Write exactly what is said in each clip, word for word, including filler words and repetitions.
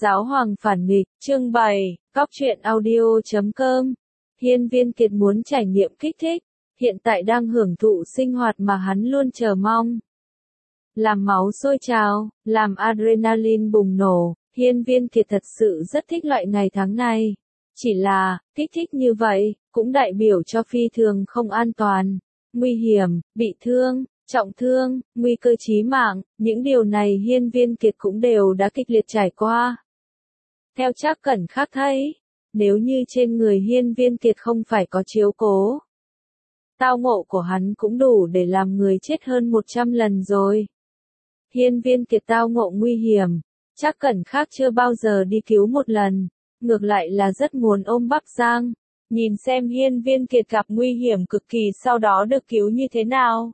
Giáo hoàng phản nghịch, chương bảy, Góc truyện audio chấm com. Hiên Viên Kiệt muốn trải nghiệm kích thích, hiện tại đang hưởng thụ sinh hoạt mà hắn luôn chờ mong. Làm máu sôi trào, làm adrenaline bùng nổ, Hiên Viên Kiệt thật sự rất thích loại ngày tháng này. Chỉ là, kích thích như vậy, cũng đại biểu cho phi thường không an toàn, nguy hiểm, bị thương, trọng thương, nguy cơ chí mạng, những điều này Hiên Viên Kiệt cũng đều đã kịch liệt trải qua. Theo Trác Cẩn Khắc thấy, nếu như trên người Hiên Viên Kiệt không phải có chiếu cố, tao ngộ của hắn cũng đủ để làm người chết hơn một trăm lần rồi. Hiên Viên Kiệt tao ngộ nguy hiểm, Trác Cẩn Khắc chưa bao giờ đi cứu một lần, ngược lại là rất muốn ôm bắp Giang, nhìn xem Hiên Viên Kiệt gặp nguy hiểm cực kỳ sau đó được cứu như thế nào.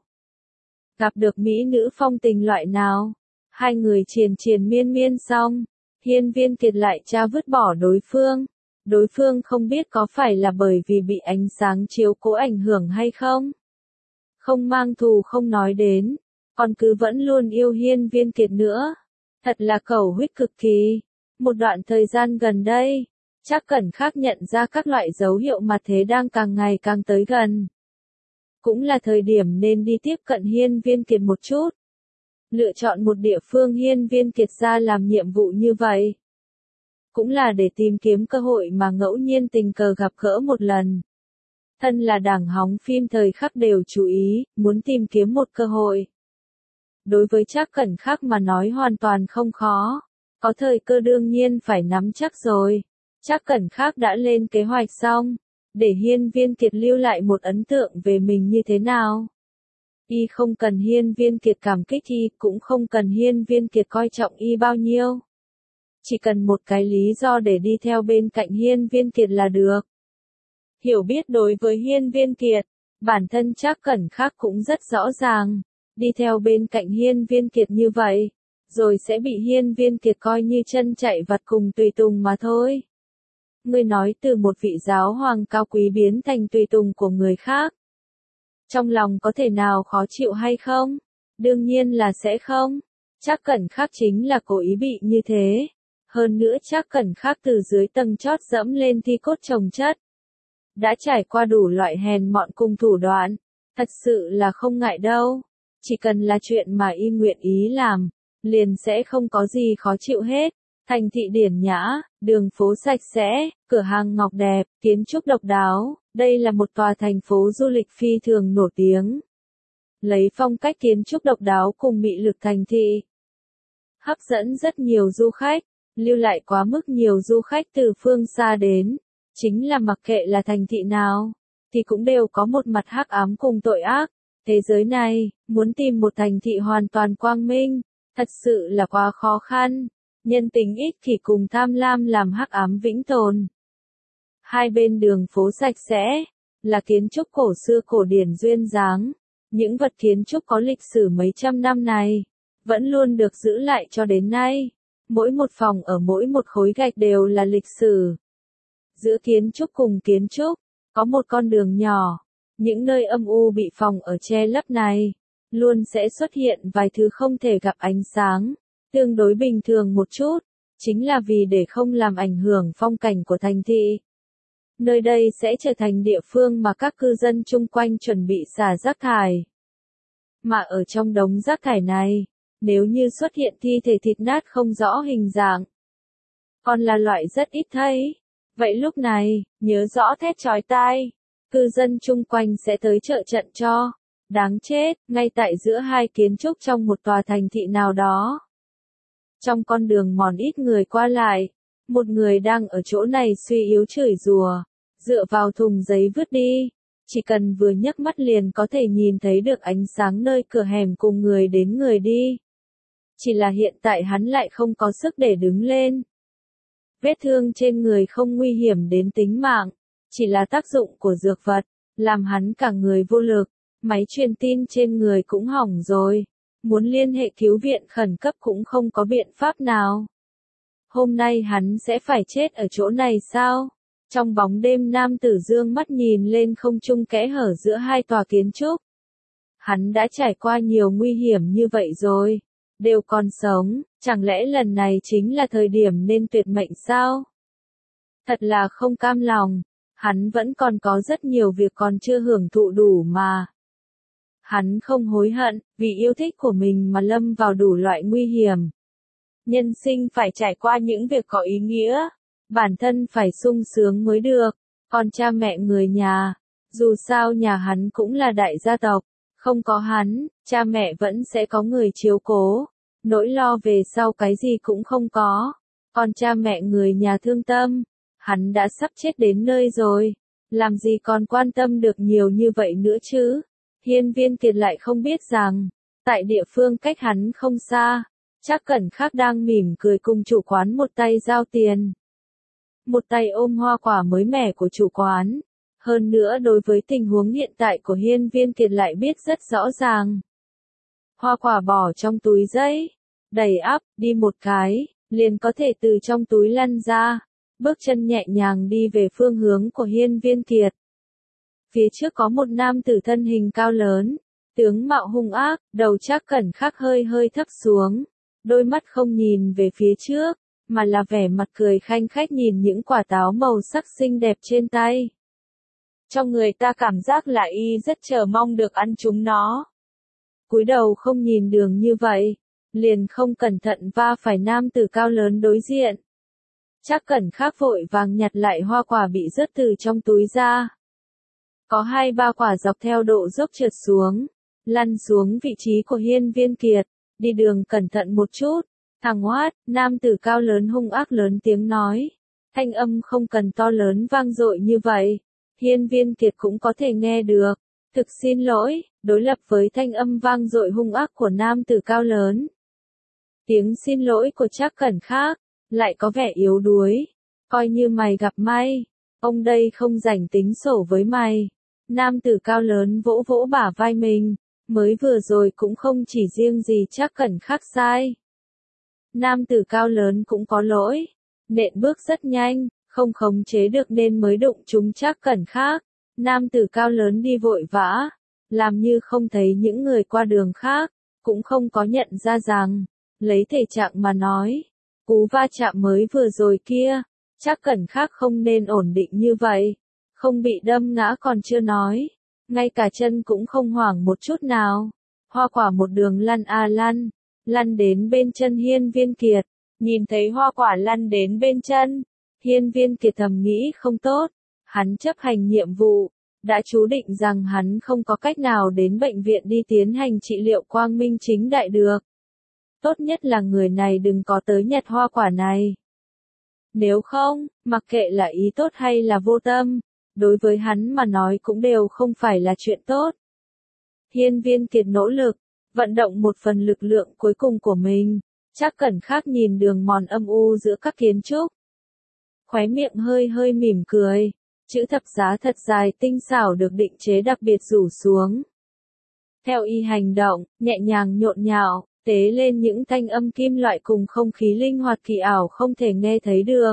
Gặp được mỹ nữ phong tình loại nào, hai người triền triền miên miên xong, Hiên Viên Kiệt lại tra vứt bỏ đối phương. Đối phương không biết có phải là bởi vì bị ánh sáng chiếu cố ảnh hưởng hay không. Không mang thù không nói đến, còn cứ vẫn luôn yêu Hiên Viên Kiệt nữa. Thật là cầu huyết cực kỳ. Một đoạn thời gian gần đây, Trác Cẩn Khắc nhận ra các loại dấu hiệu mà thế đang càng ngày càng tới gần. Cũng là thời điểm nên đi tiếp cận Hiên Viên Kiệt một chút. Lựa chọn một địa phương Hiên Viên Kiệt ra làm nhiệm vụ như vậy, cũng là để tìm kiếm cơ hội mà ngẫu nhiên tình cờ gặp gỡ một lần. Thân là đảng hóng phim thời khắc đều chú ý, muốn tìm kiếm một cơ hội. Đối với Trác Cẩn Khắc mà nói hoàn toàn không khó, có thời cơ đương nhiên phải nắm chắc rồi. Trác Cẩn Khắc đã lên kế hoạch xong, để Hiên Viên Kiệt lưu lại một ấn tượng về mình như thế nào. Y không cần Hiên Viên Kiệt cảm kích y, cũng không cần Hiên Viên Kiệt coi trọng y bao nhiêu. Chỉ cần một cái lý do để đi theo bên cạnh Hiên Viên Kiệt là được. Hiểu biết đối với Hiên Viên Kiệt, bản thân Trác Cẩn Khắc cũng rất rõ ràng. Đi theo bên cạnh Hiên Viên Kiệt như vậy, rồi sẽ bị Hiên Viên Kiệt coi như chân chạy vặt cùng tùy tùng mà thôi. Ngươi nói từ một vị giáo hoàng cao quý biến thành tùy tùng của người khác, trong lòng có thể nào khó chịu hay không? Đương nhiên là sẽ không. Trác Cẩn Khắc chính là cố ý bị như thế. Hơn nữa Trác Cẩn Khắc từ dưới tầng chót dẫm lên thi cốt chồng chất. Đã trải qua đủ loại hèn mọn cùng thủ đoạn. Thật sự là không ngại đâu. Chỉ cần là chuyện mà y nguyện ý làm, liền sẽ không có gì khó chịu hết. Thành thị điển nhã, đường phố sạch sẽ, cửa hàng ngọc đẹp, kiến trúc độc đáo. Đây là một tòa thành phố du lịch phi thường nổi tiếng. Lấy phong cách kiến trúc độc đáo cùng mị lực thành thị, hấp dẫn rất nhiều du khách, lưu lại quá mức nhiều du khách từ phương xa đến. Chính là mặc kệ là thành thị nào, thì cũng đều có một mặt hắc ám cùng tội ác. Thế giới này, muốn tìm một thành thị hoàn toàn quang minh, thật sự là quá khó khăn. Nhân tính ích kỷ cùng tham lam làm hắc ám vĩnh tồn. Hai bên đường phố sạch sẽ, là kiến trúc cổ xưa cổ điển duyên dáng. Những vật kiến trúc có lịch sử mấy trăm năm này, vẫn luôn được giữ lại cho đến nay. Mỗi một phòng ở mỗi một khối gạch đều là lịch sử. Giữa kiến trúc cùng kiến trúc, có một con đường nhỏ. Những nơi âm u bị phòng ở che lấp này, luôn sẽ xuất hiện vài thứ không thể gặp ánh sáng. Tương đối bình thường một chút, chính là vì để không làm ảnh hưởng phong cảnh của thành thị. Nơi đây sẽ trở thành địa phương mà các cư dân chung quanh chuẩn bị xả rác thải. Mà ở trong đống rác thải này, nếu như xuất hiện thi thể thịt nát không rõ hình dạng, còn là loại rất ít thấy. Vậy lúc này, nhớ rõ thét chói tai, cư dân chung quanh sẽ tới trợ trận cho. Đáng chết, ngay tại giữa hai kiến trúc trong một tòa thành thị nào đó. Trong con đường mòn ít người qua lại, một người đang ở chỗ này suy yếu chửi rủa, dựa vào thùng giấy vứt đi. Chỉ cần vừa nhấc mắt liền có thể nhìn thấy được ánh sáng nơi cửa hẻm cùng người đến người đi. Chỉ là hiện tại hắn lại không có sức để đứng lên. Vết thương trên người không nguy hiểm đến tính mạng, chỉ là tác dụng của dược vật, làm hắn cả người vô lực. Máy truyền tin trên người cũng hỏng rồi. Muốn liên hệ cứu viện khẩn cấp cũng không có biện pháp nào. Hôm nay hắn sẽ phải chết ở chỗ này sao? Trong bóng đêm nam tử dương mắt nhìn lên không trung kẽ hở giữa hai tòa kiến trúc. Hắn đã trải qua nhiều nguy hiểm như vậy rồi. đều còn sống, chẳng lẽ lần này chính là thời điểm nên tuyệt mệnh sao? Thật là không cam lòng, hắn vẫn còn có rất nhiều việc còn chưa hưởng thụ đủ mà. Hắn không hối hận, vì yêu thích của mình mà lâm vào đủ loại nguy hiểm. Nhân sinh phải trải qua những việc có ý nghĩa, bản thân phải sung sướng mới được, còn cha mẹ người nhà, dù sao nhà hắn cũng là đại gia tộc, không có hắn, cha mẹ vẫn sẽ có người chiếu cố, nỗi lo về sau cái gì cũng không có, còn cha mẹ người nhà thương tâm, hắn đã sắp chết đến nơi rồi, làm gì còn quan tâm được nhiều như vậy nữa chứ? Hiên Viên Kiệt lại không biết rằng, tại địa phương cách hắn không xa, Trác Cẩn Khắc đang mỉm cười cùng chủ quán một tay giao tiền. Một tay ôm hoa quả mới mẻ của chủ quán. Hơn nữa đối với tình huống hiện tại của Hiên Viên Kiệt lại biết rất rõ ràng. Hoa quả bỏ trong túi giấy, đầy ắp, đi một cái, liền có thể từ trong túi lăn ra, bước chân nhẹ nhàng đi về phương hướng của Hiên Viên Kiệt. Phía trước có một nam tử thân hình cao lớn, tướng mạo hung ác, đầu Trác Cẩn Khắc hơi hơi thấp xuống, đôi mắt không nhìn về phía trước, mà là vẻ mặt cười khanh khách nhìn những quả táo màu sắc xinh đẹp trên tay. Trong người ta cảm giác là y rất chờ mong được ăn chúng nó. Cúi đầu không nhìn đường như vậy, liền không cẩn thận va phải nam tử cao lớn đối diện. Trác Cẩn Khắc vội vàng nhặt lại hoa quả bị rớt từ trong túi ra. Có hai ba quả dọc theo độ dốc trượt xuống, lăn xuống vị trí của Hiên Viên Kiệt, đi đường cẩn thận một chút, thằng Hoát, nam tử cao lớn hung ác lớn tiếng nói, thanh âm không cần to lớn vang dội như vậy, Hiên Viên Kiệt cũng có thể nghe được, thực xin lỗi, đối lập với thanh âm vang dội hung ác của nam tử cao lớn. Tiếng xin lỗi của Trác Cẩn Khắc, lại có vẻ yếu đuối, coi như mày gặp may, ông đây không rảnh tính sổ với mày. Nam tử cao lớn vỗ vỗ bả vai mình, mới vừa rồi cũng không chỉ riêng gì Trác Cẩn Khắc sai. Nam tử cao lớn cũng có lỗi, nện bước rất nhanh, không khống chế được nên mới đụng trúng Trác Cẩn Khắc. Nam tử cao lớn đi vội vã, làm như không thấy những người qua đường khác, cũng không có nhận ra rằng, lấy thể trạng mà nói, cú va chạm mới vừa rồi kia, Trác Cẩn Khắc không nên ổn định như vậy. Không bị đâm ngã còn chưa nói, ngay cả chân cũng không hoảng một chút nào. Hoa quả một đường lăn a lăn, lăn đến bên chân Hiên Viên Kiệt, nhìn thấy hoa quả lăn đến bên chân, Hiên Viên Kiệt thầm nghĩ không tốt, hắn chấp hành nhiệm vụ, đã chú định rằng hắn không có cách nào đến bệnh viện đi tiến hành trị liệu quang minh chính đại được. Tốt nhất là người này đừng có tới nhặt hoa quả này. Nếu không, mặc kệ là ý tốt hay là vô tâm, đối với hắn mà nói cũng đều không phải là chuyện tốt. Hiên Viên Kiệt nỗ lực, vận động một phần lực lượng cuối cùng của mình, Trác Cẩn Khắc nhìn đường mòn âm u giữa các kiến trúc. Khóe miệng hơi hơi mỉm cười, chữ thập giá thật dài tinh xảo được định chế đặc biệt rủ xuống. Theo y hành động, nhẹ nhàng nhộn nhạo, tế lên những thanh âm kim loại cùng không khí linh hoạt kỳ ảo không thể nghe thấy được.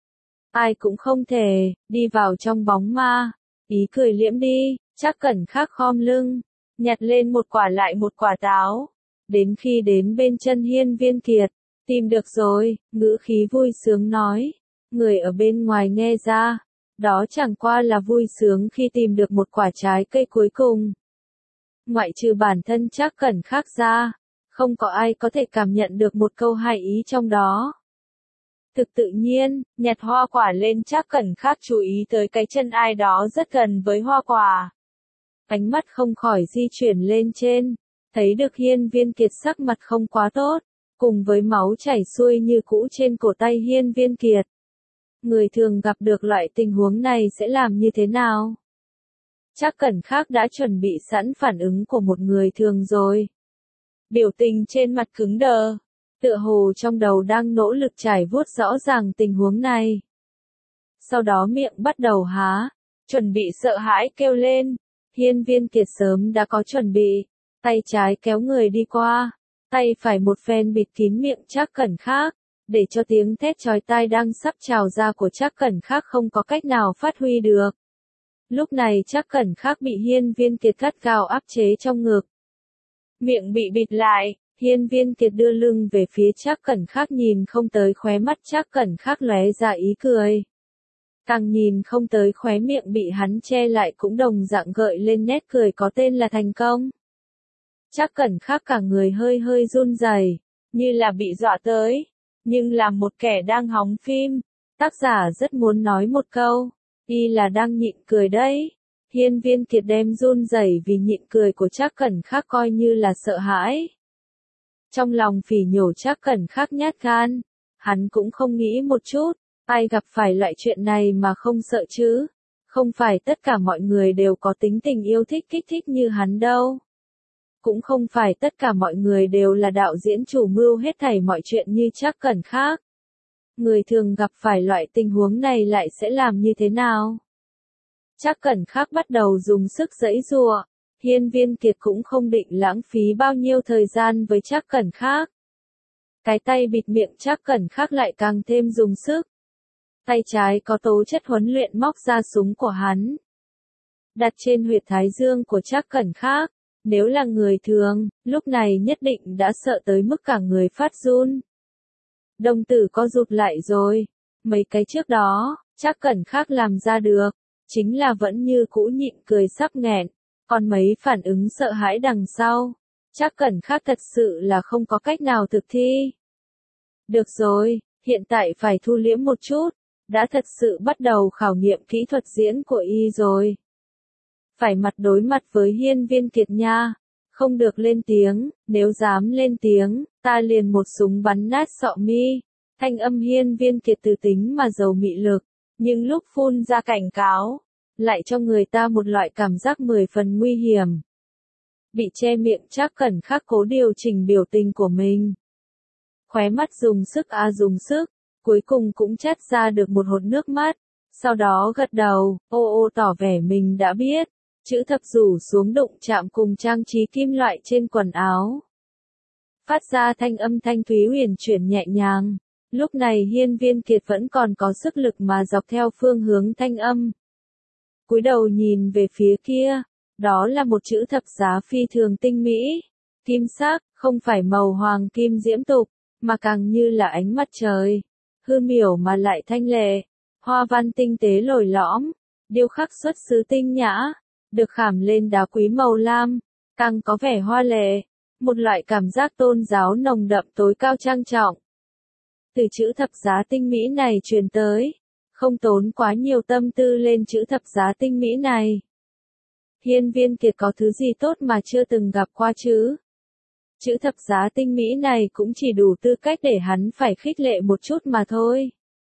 Ai cũng không thể, đi vào trong bóng ma, ý cười liễm đi, Trác Cẩn Khắc khom lưng, nhặt lên một quả lại một quả táo, đến khi đến bên chân Hiên Viên Kiệt, tìm được rồi, ngữ khí vui sướng nói, người ở bên ngoài nghe ra, đó chẳng qua là vui sướng khi tìm được một quả trái cây cuối cùng. Ngoại trừ bản thân Trác Cẩn Khắc ra, không có ai có thể cảm nhận được một câu hai ý trong đó. Thực tự nhiên, nhặt hoa quả lên Trác Cẩn Khắc chú ý tới cái chân ai đó rất gần với hoa quả. Ánh mắt không khỏi di chuyển lên trên, thấy được Hiên Viên Kiệt sắc mặt không quá tốt, cùng với máu chảy xuôi như cũ trên cổ tay Hiên Viên Kiệt. Người thường gặp được loại tình huống này sẽ làm như thế nào? Trác Cẩn Khắc đã chuẩn bị sẵn phản ứng của một người thường rồi. Biểu tình trên mặt cứng đờ, tựa hồ trong đầu đang nỗ lực trải vuốt rõ ràng tình huống này. Sau đó miệng bắt đầu há, chuẩn bị sợ hãi kêu lên. Hiên Viên Kiệt sớm đã có chuẩn bị, tay trái kéo người đi qua, tay phải một phen bịt kín miệng Trác Cẩn Khắc, để cho tiếng thét chói tai đang sắp trào ra của Trác Cẩn Khắc không có cách nào phát huy được. Lúc này Trác Cẩn Khắc bị Hiên Viên Kiệt gắt gao áp chế trong ngực. Miệng bị bịt lại, Hiên Viên Kiệt đưa lưng về phía Trác Cẩn Khắc, nhìn không tới khóe mắt Trác Cẩn Khắc lóe ra ý cười. Càng nhìn không tới khóe miệng bị hắn che lại cũng đồng dạng gợi lên nét cười có tên là thành công. Trác Cẩn Khắc cả người hơi hơi run rẩy, như là bị dọa tới, nhưng là một kẻ đang hóng phim, tác giả rất muốn nói một câu, y là đang nhịn cười đấy. Hiên Viên Kiệt đem run rẩy vì nhịn cười của Trác Cẩn Khắc coi như là sợ hãi. Trong lòng phỉ nhổ Trác Cẩn Khắc nhát gan, hắn cũng không nghĩ một chút, ai gặp phải loại chuyện này mà không sợ chứ, không phải tất cả mọi người đều có tính tình yêu thích kích thích như hắn đâu. Cũng không phải tất cả mọi người đều là đạo diễn chủ mưu hết thảy mọi chuyện như Trác Cẩn Khắc. Người thường gặp phải loại tình huống này lại sẽ làm như thế nào? Trác Cẩn Khắc bắt đầu dùng sức giãy giụa, Hiên Viên Kiệt cũng không định lãng phí bao nhiêu thời gian với Trác Cẩn Khắc. Cái tay bịt miệng Trác Cẩn Khắc lại càng thêm dùng sức. Tay trái có tố chất huấn luyện móc ra súng của hắn, đặt trên huyệt thái dương của Trác Cẩn Khắc. Nếu là người thường, lúc này nhất định đã sợ tới mức cả người phát run. Đồng tử co rụt lại rồi. Mấy cái trước đó, Trác Cẩn Khắc làm ra được, chính là vẫn như cũ nhịn cười sắp nghẹn. Còn mấy phản ứng sợ hãi đằng sau, Trác Cẩn Khắc thật sự là không có cách nào thực thi. Được rồi, hiện tại phải thu liễm một chút, đã thật sự bắt đầu khảo nghiệm kỹ thuật diễn của y rồi. Phải mặt đối mặt với Hiên Viên Kiệt nha, không được lên tiếng, nếu dám lên tiếng, ta liền một súng bắn nát sọ mi. Thanh âm Hiên Viên Kiệt từ tính mà giàu mị lực, nhưng lúc phun ra cảnh cáo, lại cho người ta một loại cảm giác mười phần nguy hiểm. Bị che miệng Trác Cẩn Khắc cố điều chỉnh biểu tình của mình. Khóe mắt dùng sức a à dùng sức, cuối cùng cũng chát ra được một hột nước mắt, sau đó gật đầu, ô ô tỏ vẻ mình đã biết. Chữ thập rủ xuống đụng chạm cùng trang trí kim loại trên quần áo. Phát ra thanh âm thanh thúy huyền chuyển nhẹ nhàng. Lúc này Hiên Viên Kiệt vẫn còn có sức lực mà dọc theo phương hướng thanh âm. Cúi đầu nhìn về phía kia, đó là một chữ thập giá phi thường tinh mỹ. Kim sắc, không phải màu hoàng kim diễm tục, mà càng như là ánh mặt trời. Hư miểu mà lại thanh lệ. Hoa văn tinh tế lồi lõm, điêu khắc xuất xứ tinh nhã. Được khảm lên đá quý màu lam, càng có vẻ hoa lệ, một loại cảm giác tôn giáo nồng đậm tối cao trang trọng. Từ chữ thập giá tinh mỹ này truyền tới, không tốn quá nhiều tâm tư lên chữ thập giá tinh mỹ này. Hiên Viên Kiệt có thứ gì tốt mà chưa từng gặp qua chứ? Chữ thập giá tinh mỹ này cũng chỉ đủ tư cách để hắn phải khích lệ một chút mà thôi.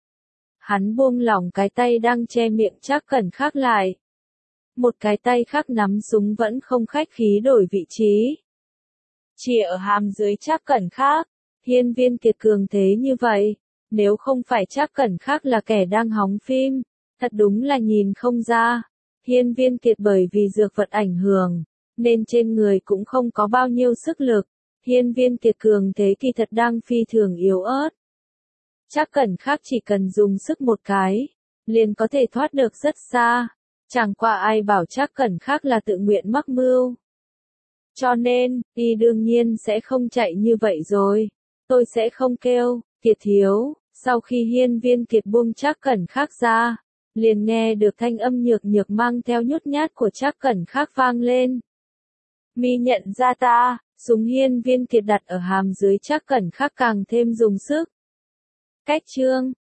Hắn buông lỏng cái tay đang che miệng Trác Cẩn Khắc lại. Một cái tay khác nắm súng vẫn không khách khí đổi vị trí. Chỉ ở hàm dưới Trác Cẩn Khắc, Hiên Viên Kiệt cường thế như vậy, nếu không phải Trác Cẩn Khắc là kẻ đang hóng phim, thật đúng là nhìn không ra. Hiên Viên Kiệt bởi vì dược vật ảnh hưởng, nên trên người cũng không có bao nhiêu sức lực. Hiên Viên Kiệt cường thế kỳ thật đang phi thường yếu ớt. Trác Cẩn Khắc chỉ cần dùng sức một cái, liền có thể thoát được rất xa. Chẳng qua ai bảo Trác Cẩn Khắc là tự nguyện mắc mưu. Cho nên, y đương nhiên sẽ không chạy như vậy rồi. Tôi sẽ không kêu, Kiệt thiếu. Sau khi Hiên Viên Kiệt buông Trác Cẩn Khắc ra, liền nghe được thanh âm nhược nhược mang theo nhút nhát của Trác Cẩn Khắc vang lên. Mi nhận ra ta, súng Hiên Viên Kiệt đặt ở hàm dưới Trác Cẩn Khắc càng thêm dùng sức. Cách chương